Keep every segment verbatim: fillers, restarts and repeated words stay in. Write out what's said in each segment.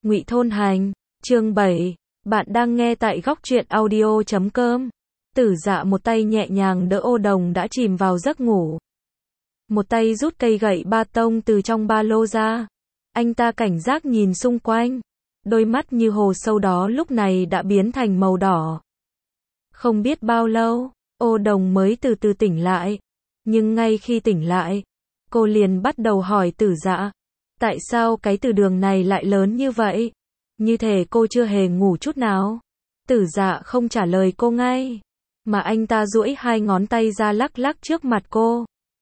Ngụy Thôn Hành, chương bảy. Bạn đang nghe tại góc truyện audio chấm com. Tử Dạ một tay nhẹ nhàng đỡ Ô Đồng đã chìm vào giấc ngủ. Một tay rút cây gậy ba tông từ trong ba lô ra. Anh ta cảnh giác nhìn xung quanh. Đôi mắt như hồ sâu đó lúc này đã biến thành màu đỏ. Không biết bao lâu, Ô Đồng mới từ từ tỉnh lại. Nhưng ngay khi tỉnh lại, cô liền bắt đầu hỏi Tử Dạ. Tại sao cái từ đường này lại lớn như vậy? Như thể cô chưa hề ngủ chút nào. Tử Dạ không trả lời cô ngay, mà anh ta duỗi hai ngón tay ra lắc lắc trước mặt cô.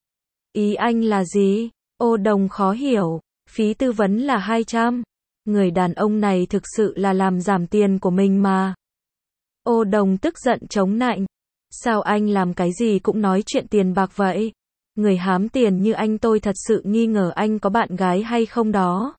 Ý anh là gì? Ô Đồng khó hiểu, phí tư vấn là hai trăm. Người đàn ông này thực sự là làm giảm tiền của mình mà. Ô Đồng tức giận chống nạnh. Sao anh làm cái gì cũng nói chuyện tiền bạc vậy? Người hám tiền như anh tôi thật sự nghi ngờ anh có bạn gái hay không đó.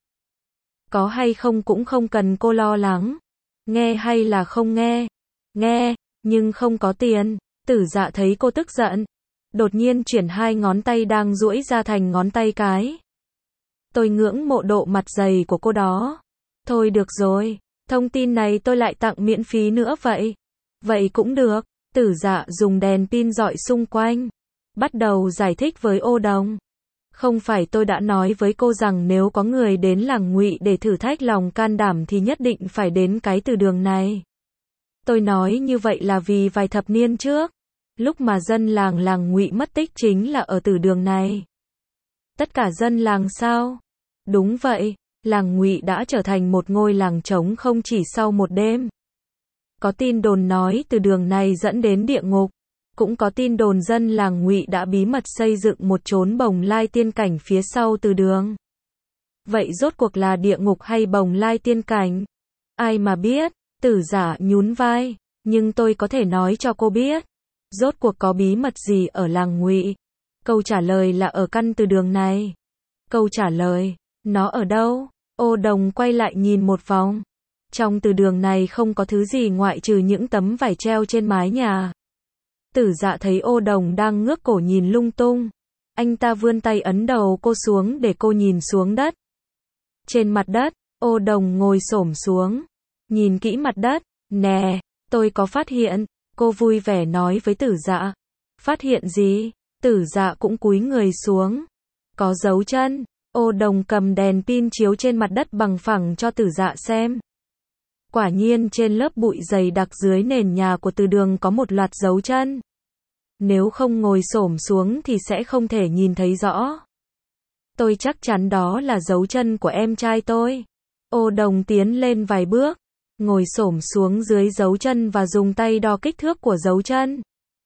Có hay không cũng không cần cô lo lắng. Nghe hay là không nghe? Nghe, nhưng không có tiền. Tử Dạ thấy cô tức giận, đột nhiên chuyển hai ngón tay đang duỗi ra thành ngón tay cái. Tôi ngưỡng mộ độ mặt dày của cô đó. Thôi được rồi, thông tin này tôi lại tặng miễn phí nữa vậy. Vậy cũng được. Tử Dạ dùng đèn pin rọi xung quanh, bắt đầu giải thích với Ô Đồng. Không phải tôi đã nói với cô rằng nếu có người đến làng Ngụy để thử thách lòng can đảm thì nhất định phải đến cái từ đường này. Tôi nói như vậy là vì vài thập niên trước, lúc mà dân làng làng Ngụy mất tích chính là ở từ đường này. Tất cả dân làng sao? Đúng vậy, làng Ngụy đã trở thành một ngôi làng trống không chỉ sau một đêm. Có tin đồn nói từ đường này dẫn đến địa ngục. Cũng có tin đồn dân làng Ngụy đã bí mật xây dựng một chốn bồng lai tiên cảnh phía sau từ đường. Vậy rốt cuộc là địa ngục hay bồng lai tiên cảnh? Ai mà biết? Tử Dạ nhún vai. Nhưng tôi có thể nói cho cô biết. Rốt cuộc có bí mật gì ở làng Ngụy? Câu trả lời là ở căn từ đường này. Câu trả lời, nó ở đâu? Ô Đồng quay lại nhìn một vòng. Trong từ đường này không có thứ gì ngoại trừ những tấm vải treo trên mái nhà. Tử Dạ thấy Ô Đồng đang ngước cổ nhìn lung tung. Anh ta vươn tay ấn đầu cô xuống để cô nhìn xuống đất. Trên mặt đất, Ô Đồng ngồi xổm xuống. Nhìn kỹ mặt đất. Nè, tôi có phát hiện. Cô vui vẻ nói với Tử Dạ. Phát hiện gì? Tử Dạ cũng cúi người xuống. Có dấu chân. Ô Đồng cầm đèn pin chiếu trên mặt đất bằng phẳng cho Tử Dạ xem. Quả nhiên trên lớp bụi dày đặc dưới nền nhà của từ đường có một loạt dấu chân. Nếu không ngồi xổm xuống thì sẽ không thể nhìn thấy rõ. Tôi chắc chắn đó là dấu chân của em trai tôi. Ô Đồng tiến lên vài bước, ngồi xổm xuống dưới dấu chân và dùng tay đo kích thước của dấu chân.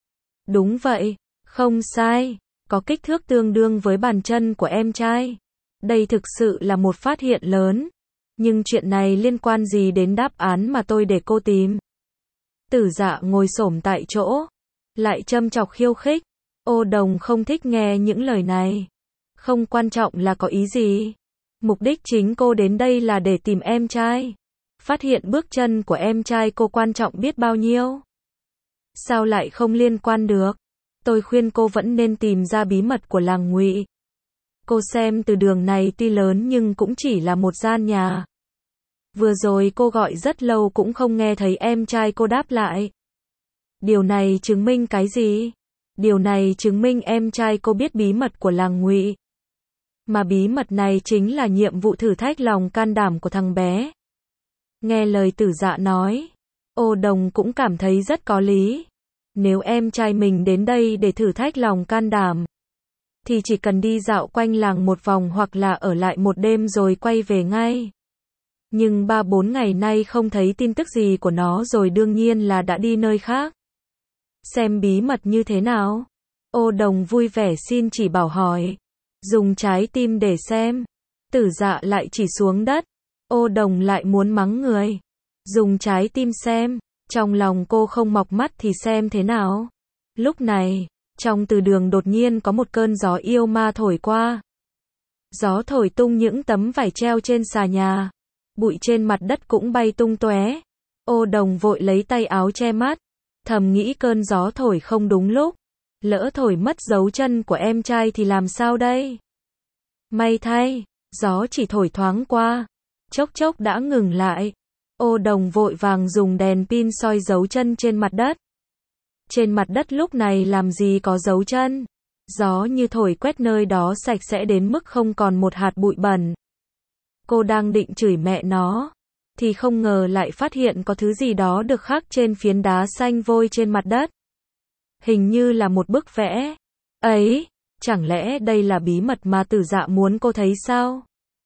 Đúng vậy, không sai, có kích thước tương đương với bàn chân của em trai. Đây thực sự là một phát hiện lớn. Nhưng chuyện này liên quan gì đến đáp án mà tôi để cô tìm? Tử Dạ ngồi xổm tại chỗ, lại châm chọc khiêu khích. Ô Đồng không thích nghe những lời này. Không quan trọng là có ý gì. Mục đích chính cô đến đây là để tìm em trai. Phát hiện bước chân của em trai cô quan trọng biết bao nhiêu. Sao lại không liên quan được? Tôi khuyên cô vẫn nên tìm ra bí mật của làng Ngụy. Cô xem từ đường này tuy lớn nhưng cũng chỉ là một gian nhà. Vừa rồi cô gọi rất lâu cũng không nghe thấy em trai cô đáp lại. Điều này chứng minh cái gì? Điều này chứng minh em trai cô biết bí mật của làng Ngụy. Mà bí mật này chính là nhiệm vụ thử thách lòng can đảm của thằng bé. Nghe lời Tử Dạ nói, Ô Đồng cũng cảm thấy rất có lý. Nếu em trai mình đến đây để thử thách lòng can đảm, thì chỉ cần đi dạo quanh làng một vòng hoặc là ở lại một đêm rồi quay về ngay. Nhưng ba bốn ngày nay không thấy tin tức gì của nó rồi đương nhiên là đã đi nơi khác. Xem bí mật như thế nào? Ô Đồng vui vẻ xin chỉ bảo hỏi. Dùng trái tim để xem. Tử Dạ lại chỉ xuống đất. Ô Đồng lại muốn mắng người. Dùng trái tim xem. Trong lòng cô không mọc mắt thì xem thế nào? Lúc này, trong từ đường đột nhiên có một cơn gió yêu ma thổi qua. Gió thổi tung những tấm vải treo trên xà nhà. Bụi trên mặt đất cũng bay tung tóe. Ô Đồng vội lấy tay áo che mắt. Thầm nghĩ cơn gió thổi không đúng lúc. Lỡ thổi mất dấu chân của em trai thì làm sao đây? May thay, gió chỉ thổi thoáng qua. chốc chốc đã ngừng lại. Ô Đồng vội vàng dùng đèn pin soi dấu chân trên mặt đất. Trên mặt đất lúc này làm gì có dấu chân. Gió như thổi quét nơi đó sạch sẽ đến mức không còn một hạt bụi bẩn. Cô đang định chửi mẹ nó, thì không ngờ lại phát hiện có thứ gì đó được khắc trên phiến đá xanh vôi trên mặt đất. Hình như là một bức vẽ. Ấy, chẳng lẽ đây là bí mật mà Tử Dạ muốn cô thấy sao?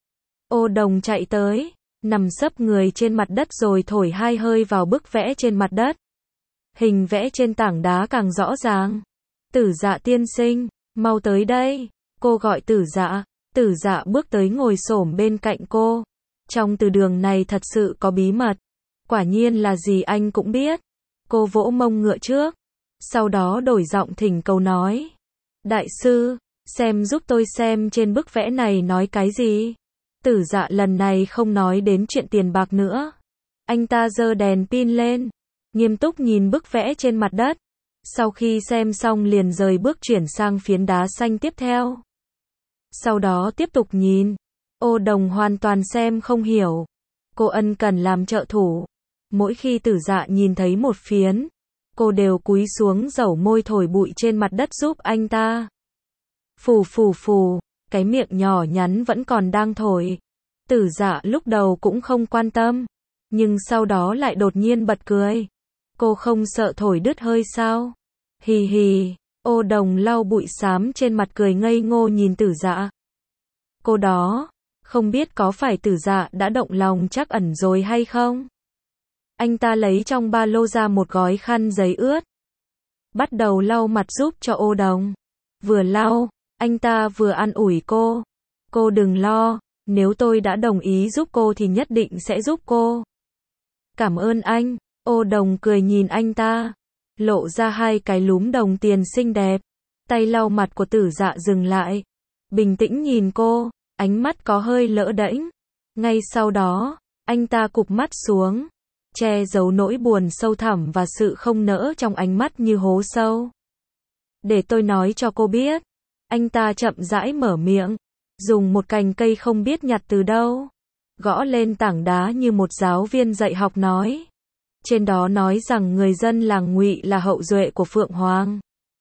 Ô Đồng chạy tới, nằm sấp người trên mặt đất rồi thổi hai hơi vào bức vẽ trên mặt đất. Hình vẽ trên tảng đá càng rõ ràng. Tử Dạ tiên sinh, mau tới đây. Cô gọi Tử Dạ. Tử Dạ bước tới ngồi xổm bên cạnh cô. Trong từ đường này thật sự có bí mật. Quả nhiên là gì anh cũng biết. Cô vỗ mông ngựa trước. Sau đó đổi giọng thỉnh cầu nói. Đại sư, xem giúp tôi xem trên bức vẽ này nói cái gì. Tử Dạ lần này không nói đến chuyện tiền bạc nữa. Anh ta giơ đèn pin lên, nghiêm túc nhìn bức vẽ trên mặt đất. Sau khi xem xong liền rời bước chuyển sang phiến đá xanh tiếp theo. Sau đó tiếp tục nhìn. Ô Đồng hoàn toàn xem không hiểu. Cô ân cần làm trợ thủ. Mỗi khi Tử Dạ nhìn thấy một phiến, cô đều cúi xuống dẩu môi thổi bụi trên mặt đất giúp anh ta. Phù phù phù, cái miệng nhỏ nhắn vẫn còn đang thổi. Tử Dạ lúc đầu cũng không quan tâm, nhưng sau đó lại đột nhiên bật cười. Cô không sợ thổi đứt hơi sao? Hì hì, Ô Đồng lau bụi xám trên mặt cười ngây ngô nhìn Tử Dạ. Cô đó, không biết có phải Tử Dạ đã động lòng trắc ẩn rồi hay không? Anh ta lấy trong ba lô ra một gói khăn giấy ướt. Bắt đầu lau mặt giúp cho Ô Đồng. Vừa lau, anh ta vừa an ủi cô. Cô đừng lo, nếu tôi đã đồng ý giúp cô thì nhất định sẽ giúp cô. Cảm ơn anh. Ô Đồng cười nhìn anh ta, lộ ra hai cái lúm đồng tiền xinh đẹp. Tay lau mặt của Tử Dạ dừng lại, bình tĩnh nhìn cô, ánh mắt có hơi lỡ đễnh. Ngay sau đó, anh ta cụp mắt xuống, che giấu nỗi buồn sâu thẳm và sự không nỡ trong ánh mắt như hố sâu. Để tôi nói cho cô biết. Anh ta chậm rãi mở miệng, dùng một cành cây không biết nhặt từ đâu, gõ lên tảng đá như một giáo viên dạy học nói. Trên đó nói rằng người dân làng Ngụy là hậu duệ của Phượng Hoàng.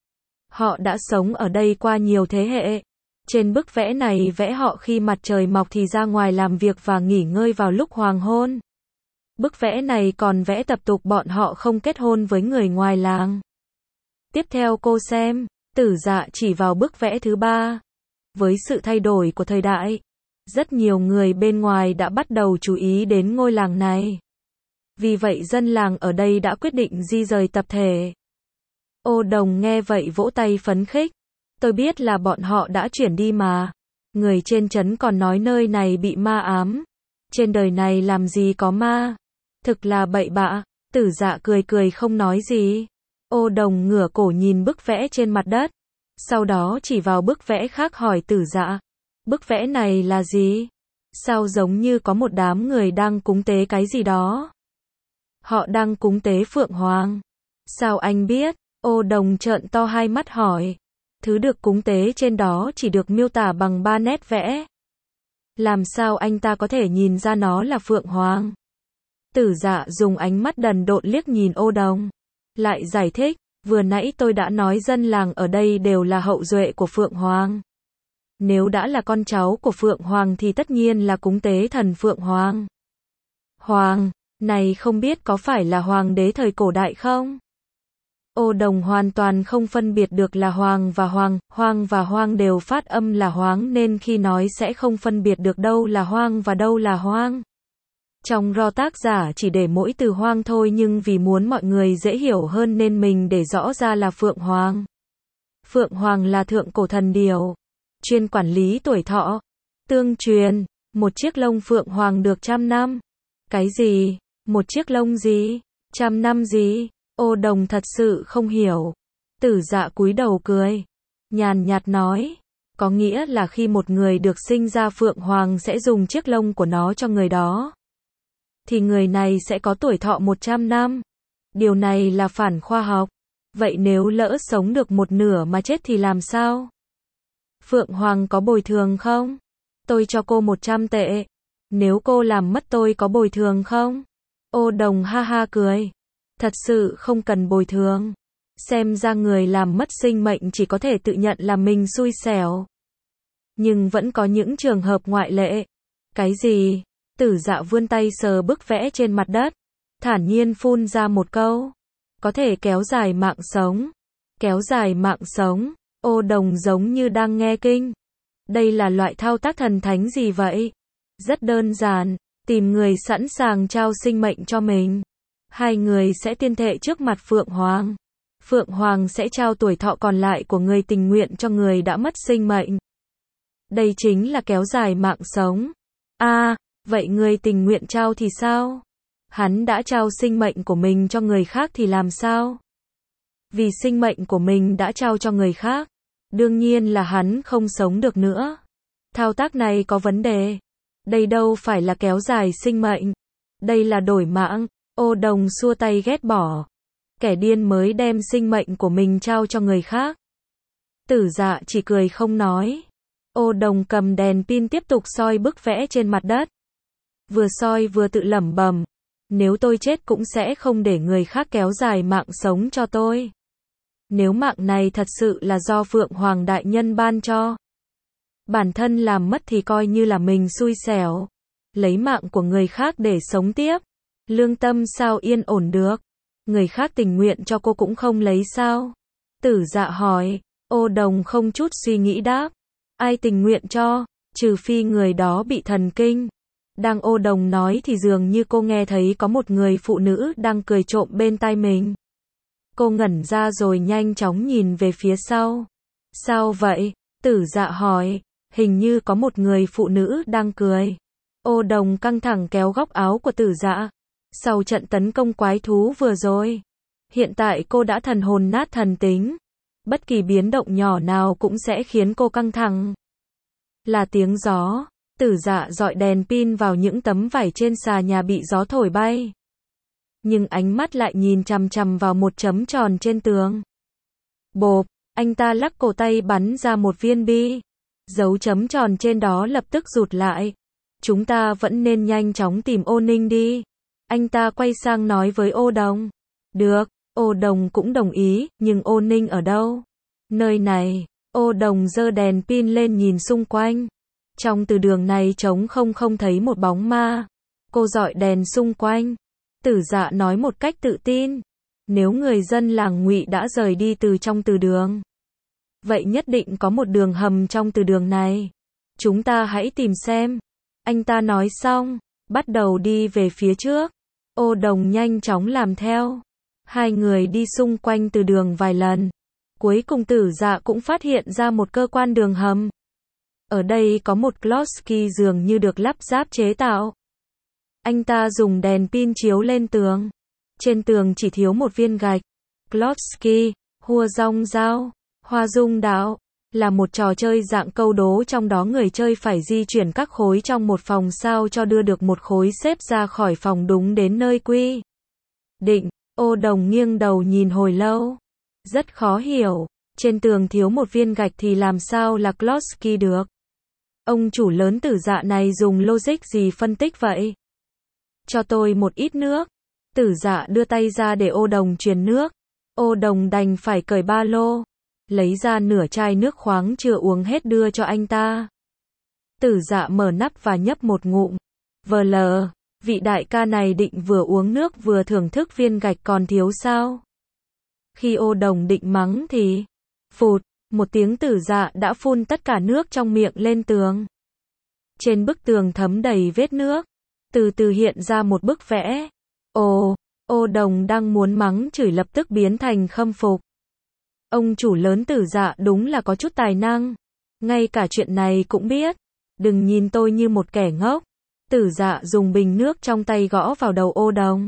Họ đã sống ở đây qua nhiều thế hệ. Trên bức vẽ này vẽ họ khi mặt trời mọc thì ra ngoài làm việc và nghỉ ngơi vào lúc hoàng hôn. Bức vẽ này còn vẽ tập tục bọn họ không kết hôn với người ngoài làng. Tiếp theo cô xem, Tử Dạ chỉ vào bức vẽ thứ ba. Với sự thay đổi của thời đại, rất nhiều người bên ngoài đã bắt đầu chú ý đến ngôi làng này. Vì vậy dân làng ở đây đã quyết định di rời tập thể. Ô Đồng nghe vậy vỗ tay phấn khích. Tôi biết là bọn họ đã chuyển đi mà. Người trên trấn còn nói nơi này bị ma ám. Trên đời này làm gì có ma. Thực là bậy bạ. Tử Dạ cười cười không nói gì. Ô Đồng ngửa cổ nhìn bức vẽ trên mặt đất. Sau đó chỉ vào bức vẽ khác hỏi Tử Dạ. Bức vẽ này là gì? Sao giống như có một đám người đang cúng tế cái gì đó? Họ đang cúng tế Phượng Hoàng. Sao anh biết? Ô Đồng trợn to hai mắt hỏi. Thứ được cúng tế trên đó chỉ được miêu tả bằng ba nét vẽ. Làm sao anh ta có thể nhìn ra nó là Phượng Hoàng? Tử Dạ dùng ánh mắt đần độn liếc nhìn Ô Đồng. Lại giải thích, vừa nãy tôi đã nói dân làng ở đây đều là hậu duệ của Phượng Hoàng. Nếu đã là con cháu của Phượng Hoàng thì tất nhiên là cúng tế thần Phượng Hoàng. Hoàng, này không biết có phải là hoàng đế thời cổ đại không? Ô Đồng hoàn toàn không phân biệt được là hoàng và hoàng, hoang và hoang đều phát âm là hoáng nên khi nói sẽ không phân biệt được đâu là hoang và đâu là hoang. Trong ro tác giả chỉ để mỗi từ hoang thôi nhưng vì muốn mọi người dễ hiểu hơn nên mình để rõ ra là Phượng Hoàng. Phượng Hoàng là thượng cổ thần điểu, chuyên quản lý tuổi thọ. Tương truyền, một chiếc lông Phượng Hoàng được trăm năm. Cái gì? Một chiếc lông gì? Trăm năm gì? Ô Đồng thật sự không hiểu. Tử Dạ cúi đầu cười, nhàn nhạt nói, có nghĩa là khi một người được sinh ra Phượng Hoàng sẽ dùng chiếc lông của nó cho người đó, thì người này sẽ có tuổi thọ một trăm năm. Điều này là phản khoa học. Vậy nếu lỡ sống được một nửa mà chết thì làm sao? Phượng Hoàng có bồi thường không? Tôi cho cô một trăm tệ. Nếu cô làm mất tôi có bồi thường không? Ô Đồng ha ha cười. Thật sự không cần bồi thường. Xem ra người làm mất sinh mệnh chỉ có thể tự nhận là mình xui xẻo. Nhưng vẫn có những trường hợp ngoại lệ. Cái gì? Tử Dạ vươn tay sờ bức vẽ trên mặt đất. Thản nhiên phun ra một câu. Có thể kéo dài mạng sống. Kéo dài mạng sống. Ô Đồng giống như đang nghe kinh. Đây là loại thao tác thần thánh gì vậy? Rất đơn giản. Tìm người sẵn sàng trao sinh mệnh cho mình. Hai người sẽ tuyên thệ trước mặt Phượng Hoàng. Phượng Hoàng sẽ trao tuổi thọ còn lại của người tình nguyện cho người đã mất sinh mệnh. Đây chính là kéo dài mạng sống. À, vậy người tình nguyện trao thì sao? Hắn đã trao sinh mệnh của mình cho người khác thì làm sao? Vì sinh mệnh của mình đã trao cho người khác, đương nhiên là hắn không sống được nữa. Thao tác này có vấn đề. Đây đâu phải là kéo dài sinh mệnh. Đây là đổi mạng. Ô Đồng xua tay ghét bỏ. Kẻ điên mới đem sinh mệnh của mình trao cho người khác. Tử Dạ chỉ cười không nói. Ô Đồng cầm đèn pin tiếp tục soi bức vẽ trên mặt đất. Vừa soi vừa tự lẩm bẩm. Nếu tôi chết cũng sẽ không để người khác kéo dài mạng sống cho tôi. Nếu mạng này thật sự là do Phượng Hoàng Đại Nhân ban cho. Bản thân làm mất thì coi như là mình xui xẻo. Lấy mạng của người khác để sống tiếp. Lương tâm sao yên ổn được. Người khác tình nguyện cho cô cũng không lấy sao? Tử Dạ hỏi. Ô Đồng không chút suy nghĩ đáp. Ai tình nguyện cho, trừ phi người đó bị thần kinh. Đang Ô Đồng nói thì dường như cô nghe thấy có một người phụ nữ đang cười trộm bên tai mình. Cô ngẩn ra rồi nhanh chóng nhìn về phía sau. Sao vậy? Tử Dạ hỏi. Hình như có một người phụ nữ đang cười. Ô Đồng căng thẳng kéo góc áo của Tử Dạ. Sau trận tấn công quái thú vừa rồi, hiện tại cô đã thần hồn nát thần tính. Bất kỳ biến động nhỏ nào cũng sẽ khiến cô căng thẳng. Là tiếng gió. Tử Dạ dọi đèn pin vào những tấm vải trên xà nhà bị gió thổi bay. Nhưng ánh mắt lại nhìn chằm chằm vào một chấm tròn trên tường. Bộp, anh ta lắc cổ tay bắn ra một viên bi. Dấu chấm tròn trên đó lập tức rụt lại. Chúng ta vẫn nên nhanh chóng tìm Ô Ninh đi. Anh ta quay sang nói với Ô Đồng. Được, Ô Đồng cũng đồng ý, nhưng Ô Ninh ở đâu? Nơi này. Ô Đồng giơ đèn pin lên nhìn xung quanh. Trong từ đường này trống không, không thấy một bóng ma. Cô dọi đèn xung quanh. Tử Dạ nói một cách tự tin. Nếu người dân làng Ngụy đã rời đi từ trong từ đường, vậy nhất định có một đường hầm trong từ đường này. Chúng ta hãy tìm xem. Anh ta nói xong, bắt đầu đi về phía trước. Ô Đồng nhanh chóng làm theo. Hai người đi xung quanh từ đường vài lần. Cuối cùng Tử Dạ cũng phát hiện ra một cơ quan đường hầm. Ở đây có một Klotsky dường như được lắp ráp chế tạo. Anh ta dùng đèn pin chiếu lên tường. Trên tường chỉ thiếu một viên gạch. Klotsky, hua rong dao, hoa dung đạo, là một trò chơi dạng câu đố, trong đó người chơi phải di chuyển các khối trong một phòng sao cho đưa được một khối xếp ra khỏi phòng đúng đến nơi quy định. Ô Đồng nghiêng đầu nhìn hồi lâu. Rất khó hiểu. Trên tường thiếu một viên gạch thì làm sao là Klotsky được? Ông chủ lớn Tử Dạ này dùng logic gì phân tích vậy? Cho tôi một ít nước. Tử Dạ đưa tay ra để Ô Đồng truyền nước. Ô Đồng đành phải cởi ba lô. Lấy ra nửa chai nước khoáng chưa uống hết đưa cho anh ta. Tử Dạ mở nắp và nhấp một ngụm. Vờ lờ, vị đại ca này định vừa uống nước vừa thưởng thức viên gạch còn thiếu sao? Khi Ô Đồng định mắng thì, phụt, một tiếng Tử Dạ đã phun tất cả nước trong miệng lên tường. Trên bức tường thấm đầy vết nước, từ từ hiện ra một bức vẽ. Ồ, Ô Đồng đang muốn mắng chửi lập tức biến thành khâm phục. Ông chủ lớn Tử Dạ đúng là có chút tài năng. Ngay cả chuyện này cũng biết. Đừng nhìn tôi như một kẻ ngốc. Tử Dạ dùng bình nước trong tay gõ vào đầu Ô Đồng.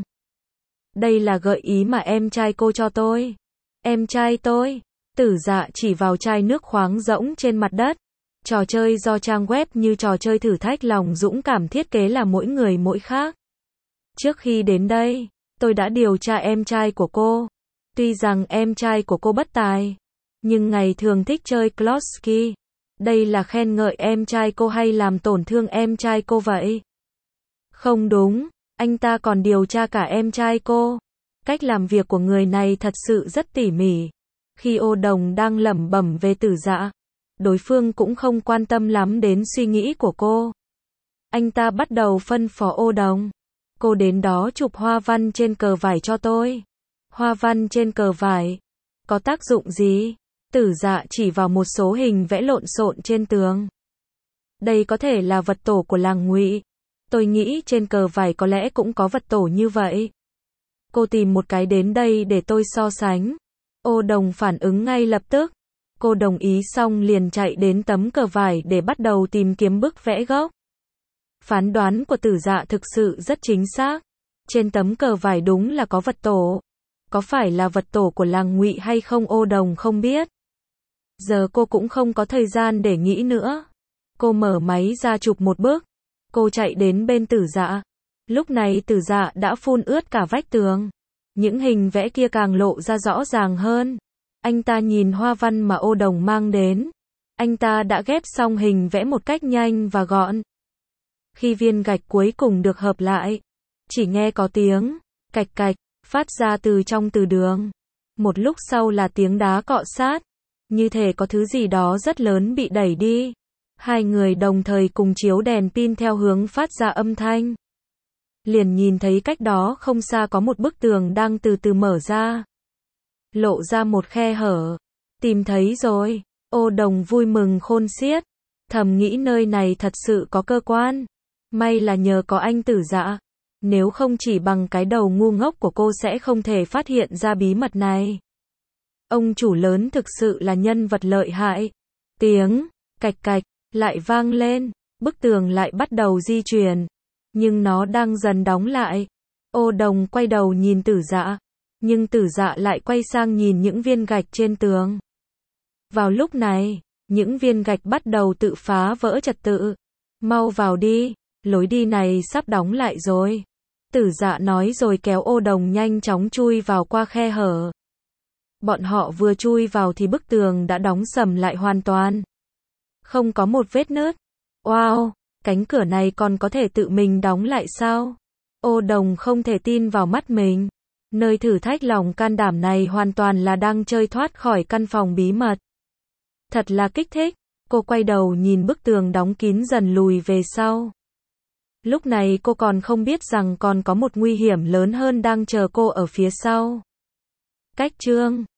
Đây là gợi ý mà em trai cô cho tôi. Em trai tôi. Tử Dạ chỉ vào chai nước khoáng rỗng trên mặt đất. Trò chơi do trang web như trò chơi thử thách lòng dũng cảm thiết kế là mỗi người mỗi khác. Trước khi đến đây, tôi đã điều tra em trai của cô. Tuy rằng em trai của cô bất tài, nhưng ngày thường thích chơi Klotsky. Đây là khen ngợi em trai cô hay làm tổn thương em trai cô vậy? Không đúng, anh ta còn điều tra cả em trai cô. Cách làm việc của người này thật sự rất tỉ mỉ. Khi Ô Đồng đang lẩm bẩm về Tử Dạ, đối phương cũng không quan tâm lắm đến suy nghĩ của cô. Anh ta bắt đầu phân phó Ô Đồng. Cô đến đó chụp hoa văn trên cờ vải cho tôi. Hoa văn trên cờ vải? Có tác dụng gì? Tử Dạ chỉ vào một số hình vẽ lộn xộn trên tường. Đây có thể là vật tổ của làng Ngụy. Tôi nghĩ trên cờ vải có lẽ cũng có vật tổ như vậy. Cô tìm một cái đến đây để tôi so sánh. Ô Đồng phản ứng ngay lập tức. Cô đồng ý xong liền chạy đến tấm cờ vải để bắt đầu tìm kiếm bức vẽ gốc. Phán đoán của Tử Dạ thực sự rất chính xác. Trên tấm cờ vải đúng là có vật tổ. Có phải là vật tổ của làng Ngụy hay không Ô Đồng không biết. Giờ cô cũng không có thời gian để nghĩ nữa. Cô mở máy ra chụp một bức. Cô chạy đến bên Tử Dạ. Lúc này Tử Dạ đã phun ướt cả vách tường. Những hình vẽ kia càng lộ ra rõ ràng hơn. Anh ta nhìn hoa văn mà Ô Đồng mang đến. Anh ta đã ghép xong hình vẽ một cách nhanh và gọn. Khi viên gạch cuối cùng được hợp lại, chỉ nghe có tiếng cạch cạch phát ra từ trong từ đường. Một lúc sau là tiếng đá cọ sát, như thể có thứ gì đó rất lớn bị đẩy đi. Hai người đồng thời cùng chiếu đèn pin theo hướng phát ra âm thanh. Liền nhìn thấy cách đó không xa có một bức tường đang từ từ mở ra. Lộ ra một khe hở. Tìm thấy rồi. Ô Đồng vui mừng khôn xiết. Thầm nghĩ nơi này thật sự có cơ quan. May là nhờ có anh Tử Dạ. Nếu không chỉ bằng cái đầu ngu ngốc của cô sẽ không thể phát hiện ra bí mật này. Ông chủ lớn thực sự là nhân vật lợi hại. Tiếng cạch cạch lại vang lên. Bức tường lại bắt đầu di chuyển. Nhưng nó đang dần đóng lại. Ô Đồng quay đầu nhìn Tử Dạ. Nhưng Tử Dạ lại quay sang nhìn những viên gạch trên tường. Vào lúc này, những viên gạch bắt đầu tự phá vỡ trật tự. Mau vào đi, lối đi này sắp đóng lại rồi. Tử Dạ nói rồi kéo Ô Đồng nhanh chóng chui vào qua khe hở. Bọn họ vừa chui vào thì bức tường đã đóng sầm lại hoàn toàn. Không có một vết nứt. Wow, cánh cửa này còn có thể tự mình đóng lại sao? Ô Đồng không thể tin vào mắt mình. Nơi thử thách lòng can đảm này hoàn toàn là đang chơi thoát khỏi căn phòng bí mật. Thật là kích thích. Cô quay đầu nhìn bức tường đóng kín dần lùi về sau. Lúc này cô còn không biết rằng còn có một nguy hiểm lớn hơn đang chờ cô ở phía sau. Cách chương